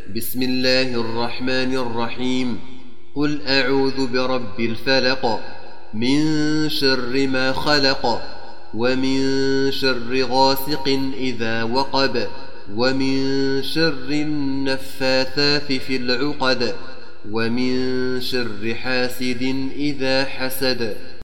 بسم الله الرحمن الرحيم. قل أعوذ برب الفلق، من شر ما خلق، ومن شر غاسق إذا وقب، ومن شر النفاثات في العقد، ومن شر حاسد إذا حسد.